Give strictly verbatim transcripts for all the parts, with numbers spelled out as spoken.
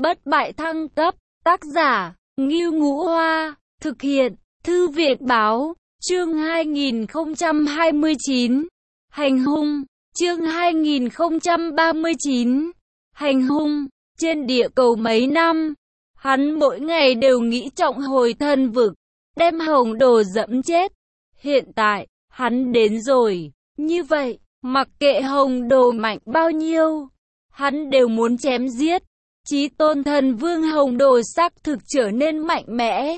Bất bại thăng cấp, tác giả, Ngưu Ngũ Hoa, thực hiện, Thư viện Báo, chương hai nghìn không trăm hai mươi chín, hành hung, chương hai nghìn không trăm ba mươi chín, hành hung, trên địa cầu mấy năm, hắn mỗi ngày đều nghĩ trọng hồi thân vực, đem Hồng Đồ dẫm chết. Hiện tại, hắn đến rồi, như vậy, mặc kệ Hồng Đồ mạnh bao nhiêu, hắn đều muốn chém giết. Chí tôn thần vương Hồng Đồ xác thực trở nên mạnh mẽ.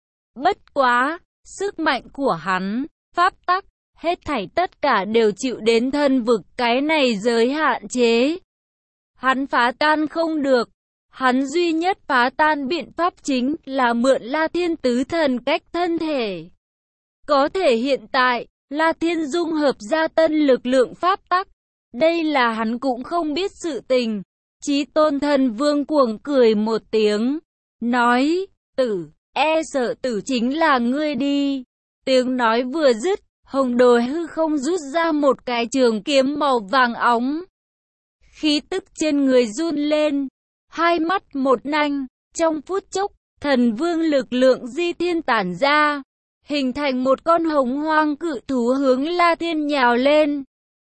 Bất quá, sức mạnh của hắn, pháp tắc, hết thảy tất cả đều chịu đến thân vực cái này giới hạn chế. Hắn phá tan không được. Hắn duy nhất phá tan biện pháp chính là mượn La Thiên tứ thần cách thân thể. Có thể hiện tại, La Thiên dung hợp ra tân lực lượng pháp tắc. Đây là hắn cũng không biết sự tình. Chí tôn thần vương cuồng cười một tiếng, nói, tử, e sợ tử chính là ngươi đi. Tiếng nói vừa dứt, Hồng Đồ hư không rút ra một cái trường kiếm màu vàng óng. Khí tức trên người run lên, hai mắt một nanh, trong phút chốc, thần vương lực lượng di thiên tản ra, hình thành một con hồng hoang cự thú hướng La Thiên nhào lên.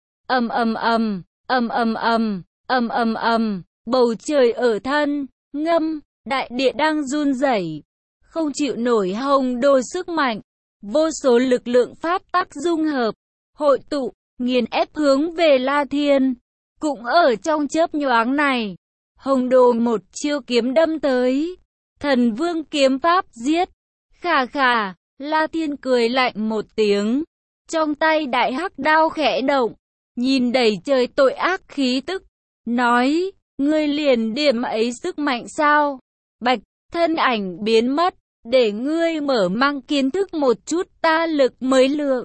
Ầm ầm ầm, ầm ầm ầm, ầm ầm ầm, bầu trời ở thân, ngâm, đại địa đang run rẩy, không chịu nổi Hồng Đồ sức mạnh, vô số lực lượng pháp tắc dung hợp, hội tụ, nghiền ép hướng về La Thiên. Cũng ở trong chớp nhoáng này, Hồng Đồ một chiêu kiếm đâm tới, thần vương kiếm pháp giết. Khà khà, La Thiên cười lạnh một tiếng, trong tay đại hắc đao khẽ động, nhìn đầy trời tội ác khí tức, nói, ngươi liền điểm ấy sức mạnh sao? Bạch, thân ảnh biến mất, để ngươi mở mang kiến thức một chút ta lực mới lượng.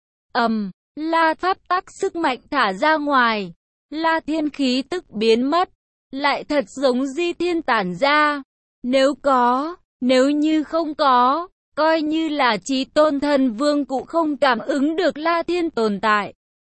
Ầm, La pháp tắc sức mạnh thả ra ngoài, La Thiên khí tức biến mất, lại thật giống di thiên tản ra. Nếu có, nếu như không có, coi như là chí tôn thần vương cũng không cảm ứng được La Thiên tồn tại.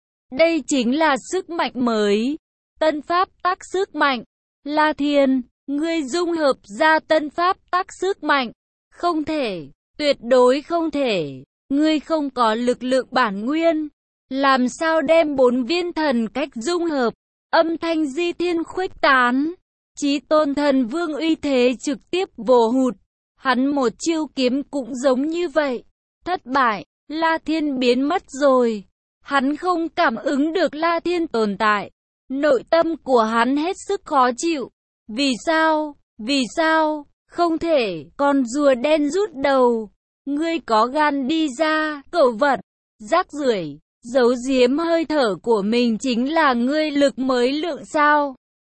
Đây chính là sức mạnh mới, tân pháp tắc sức mạnh. La Thiên, ngươi dung hợp ra tân pháp tắc sức mạnh. Không thể, tuyệt đối không thể, ngươi không có lực lượng bản nguyên. Làm sao đem bốn viên thần cách dung hợp, âm thanh di thiên khuếch tán. Chí tôn thần vương uy thế trực tiếp vồ hụt. Hắn một chiêu kiếm cũng giống như vậy. Thất bại, La Thiên biến mất rồi. Hắn không cảm ứng được La Thiên tồn tại. Nội tâm của hắn hết sức khó chịu. Vì sao? Vì sao? Không thể, con rùa đen rút đầu. Ngươi có gan đi ra, cẩu vật, rác rưởi, giấu giếm hơi thở của mình chính là ngươi lực mới lượng sao?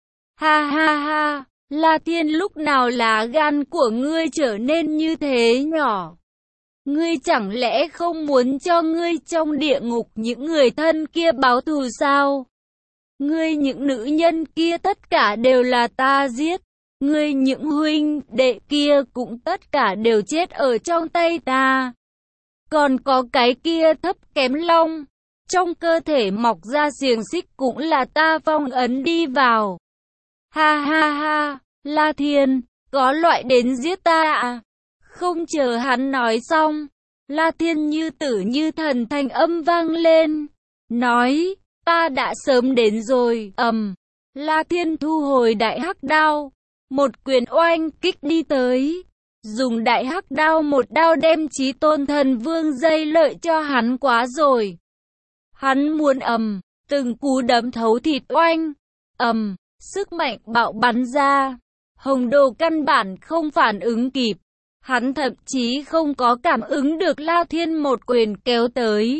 Ha ha ha, La Thiên lúc nào lá gan của ngươi trở nên như thế nhỏ? Ngươi chẳng lẽ không muốn cho ngươi trong địa ngục những người thân kia báo thù sao? Ngươi những nữ nhân kia tất cả đều là ta giết. Ngươi những huynh đệ kia cũng tất cả đều chết ở trong tay ta. Còn có cái kia thấp kém long, trong cơ thể mọc ra xiềng xích cũng là ta phong ấn đi vào. Ha ha ha, La Thiên, có loại đến giết ta à? Không chờ hắn nói xong, La Thiên như tử như thần thanh âm vang lên, nói, ta đã sớm đến rồi. Ầm, La Thiên thu hồi đại hắc đao, một quyền oanh kích đi tới, dùng đại hắc đao một đao đem chí tôn thần vương dây lợi cho hắn quá rồi. Hắn muốn ầm, từng cú đấm thấu thịt oanh, ầm, sức mạnh bạo bắn ra. Hồng Đồ căn bản không phản ứng kịp, hắn thậm chí không có cảm ứng được La Thiên một quyền kéo tới.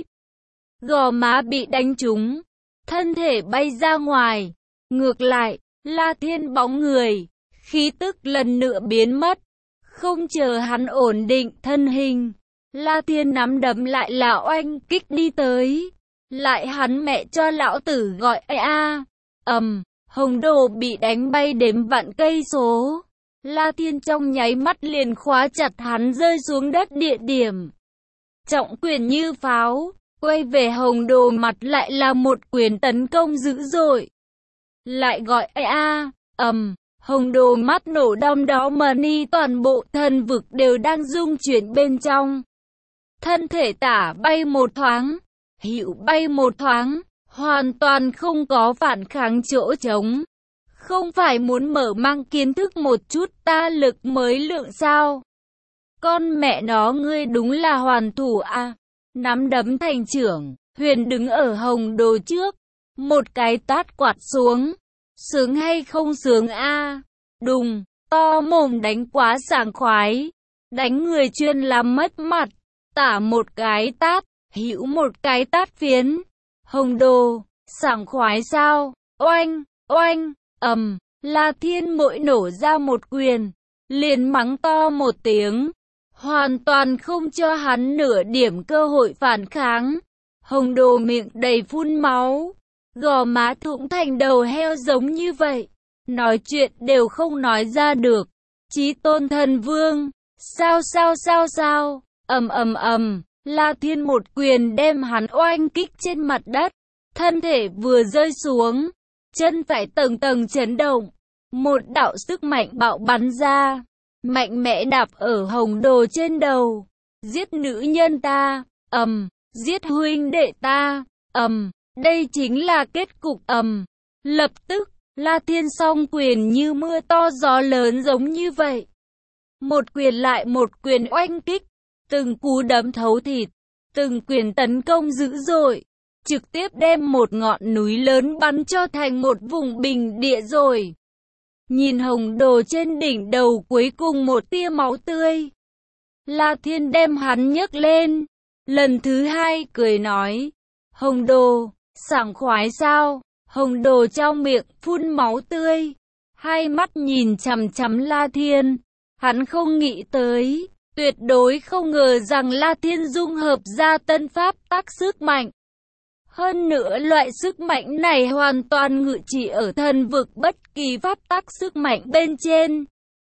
Gò má bị đánh trúng, thân thể bay ra ngoài, ngược lại, La Thiên bóng người, khí tức lần nữa biến mất. Không chờ hắn ổn định thân hình, La Thiên nắm đấm lại là oanh kích đi tới. Lại hắn mẹ cho lão tử gọi a a. Ầm, Hồng Đồ bị đánh bay đếm vạn cây số. La Thiên trong nháy mắt liền khóa chặt hắn rơi xuống đất địa điểm. Trọng quyền như pháo, quay về Hồng Đồ mặt lại là một quyền tấn công dữ dội. Lại gọi a a. Ầm, Hồng Đồ mắt nổ đom đóm mà ni toàn bộ thần vực đều đang rung chuyển bên trong. Thân thể tả bay một thoáng, hữu bay một thoáng, hoàn toàn không có phản kháng chỗ trống. Không phải muốn mở mang kiến thức một chút ta lực mới lượng sao? Con mẹ nó ngươi đúng là hoàn thủ à? Nắm đấm thành trưởng, Huyền đứng ở Hồng Đồ trước, một cái tát quạt xuống. Sướng hay không sướng a? À? Đùng, to mồm đánh quá sảng khoái, đánh người chuyên làm mất mặt. Tả một cái tát, hữu một cái tát phiến. Hồng Đồ, sảng khoái sao? Oanh, oanh, ầm, La Thiên mỗi nổ ra một quyền, liền mắng to một tiếng, hoàn toàn không cho hắn nửa điểm cơ hội phản kháng. Hồng Đồ miệng đầy phun máu, gò má thủng thành đầu heo giống như vậy, nói chuyện đều không nói ra được. Chí Tôn Thần Vương, sao sao sao sao, ầm ầm ầm, La Thiên một quyền đem hắn oanh kích trên mặt đất, thân thể vừa rơi xuống, chân phải tầng tầng chấn động, một đạo sức mạnh bạo bắn ra, mạnh mẽ đạp ở Hồng Đồ trên đầu. Giết nữ nhân ta, ầm, giết huynh đệ ta, ầm, đây chính là kết cục, ầm. Lập tức, La Thiên song quyền như mưa to gió lớn giống như vậy. Một quyền lại một quyền oanh kích, từng cú đấm thấu thịt, từng quyền tấn công dữ dội, trực tiếp đem một ngọn núi lớn bắn cho thành một vùng bình địa rồi. Nhìn Hồng Đồ trên đỉnh đầu cuối cùng một tia máu tươi, La Thiên đem hắn nhấc lên, lần thứ hai cười nói, Hồng Đồ, sảng khoái sao? Hồng Đồ trong miệng phun máu tươi, hai mắt nhìn chằm chằm La Thiên, hắn không nghĩ tới, tuyệt đối không ngờ rằng La Thiên dung hợp ra tân pháp tắc sức mạnh. Hơn nữa loại sức mạnh này hoàn toàn ngự trị ở thần vực bất kỳ pháp tắc sức mạnh bên trên.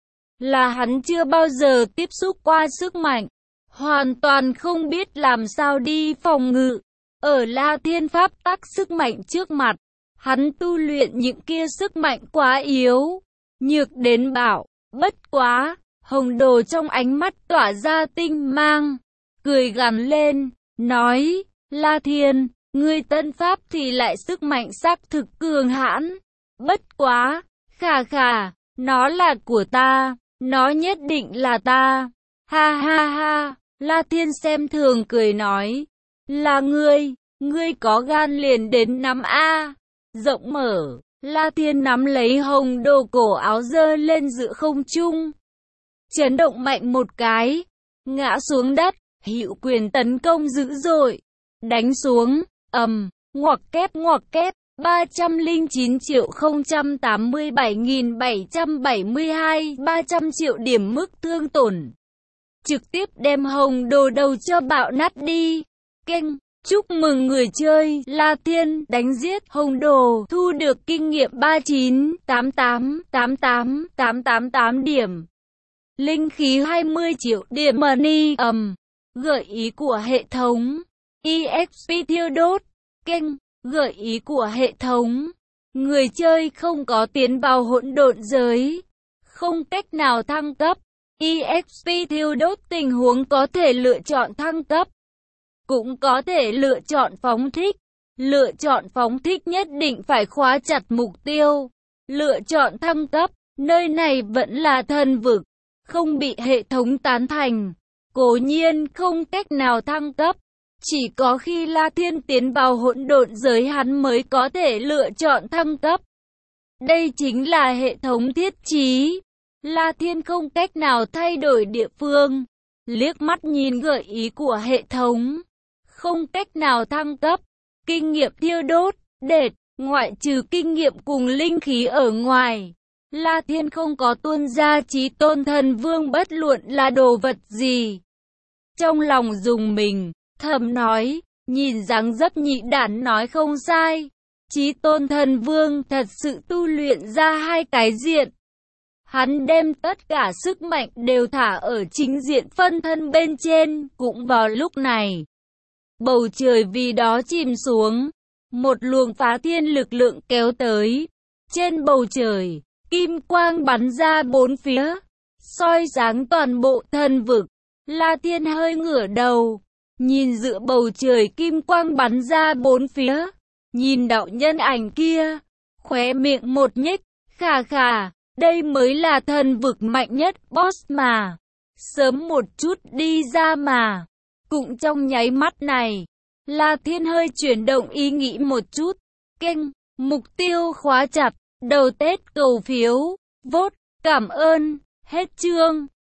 Là hắn chưa bao giờ tiếp xúc qua sức mạnh, hoàn toàn không biết làm sao đi phòng ngự. Ở La Thiên pháp tắc sức mạnh trước mặt, hắn tu luyện những kia sức mạnh quá yếu, nhược đến bạo. Bất quá, Hồng Đồ trong ánh mắt tỏa ra tinh mang, cười gằn lên, nói, La Thiên, ngươi tân pháp thì lại sức mạnh xác thực cường hãn. Bất quá, khà khà, nó là của ta, nó nhất định là ta. Ha ha ha, La Thiên xem thường cười nói, là ngươi, ngươi có gan liền đến nắm a. Rộng mở, La Thiên nắm lấy Hồng Đồ cổ áo giơ lên giữa không trung, chấn động mạnh một cái, ngã xuống đất, hữu quyền tấn công dữ dội, đánh xuống, ầm, ngoặc kép ngoặc kép, ba trăm lẻ chín triệu không trăm tám mươi bảy nghìn bảy trăm bảy mươi hai, ba trăm triệu điểm mức thương tổn. Trực tiếp đem Hồng Đồ đầu cho bạo nát đi. Kênh, chúc mừng người chơi La Thiên đánh giết Hồng Đồ, thu được kinh nghiệm ba chín tám tám tám tám tám tám tám điểm. Linh khí hai mươi triệu điểm money, ầm, gợi ý của hệ thống. e ích pê thiêu đốt. Kênh, gợi ý của hệ thống. Người chơi không có tiến vào hỗn độn giới, không cách nào thăng cấp. e ích pê thiêu đốt tình huống có thể lựa chọn thăng cấp, cũng có thể lựa chọn phóng thích. Lựa chọn phóng thích nhất định phải khóa chặt mục tiêu. Lựa chọn thăng cấp, nơi này vẫn là thần vực, không bị hệ thống tán thành, cố nhiên không cách nào thăng cấp. Chỉ có khi La Thiên tiến vào hỗn độn giới hắn mới có thể lựa chọn thăng cấp. Đây chính là hệ thống thiết trí. La Thiên không cách nào thay đổi địa phương. Liếc mắt nhìn gợi ý của hệ thống, không cách nào thăng cấp. Kinh nghiệm thiêu đốt, đệt, ngoại trừ kinh nghiệm cùng linh khí ở ngoài, La Thiên không có tuôn ra Chí Tôn Thần Vương bất luận là đồ vật gì. Trong lòng dùng mình, thầm nói, nhìn dáng dấp nhị đản nói không sai. Chí Tôn Thần Vương thật sự tu luyện ra hai cái diện. Hắn đem tất cả sức mạnh đều thả ở chính diện phân thân bên trên. Cũng vào lúc này, bầu trời vì đó chìm xuống, một luồng phá thiên lực lượng kéo tới. Trên bầu trời, kim quang bắn ra bốn phía, soi sáng toàn bộ thần vực. La Thiên hơi ngửa đầu, nhìn giữa bầu trời kim quang bắn ra bốn phía, nhìn đạo nhân ảnh kia, khóe miệng một nhếch, khà khà, đây mới là thần vực mạnh nhất, boss mà. Sớm một chút đi ra mà. Cũng trong nháy mắt này, La Thiên hơi chuyển động ý nghĩ một chút. Kênh, mục tiêu khóa chặt, đầu Tết cầu phiếu, vote, cảm ơn, hết chương.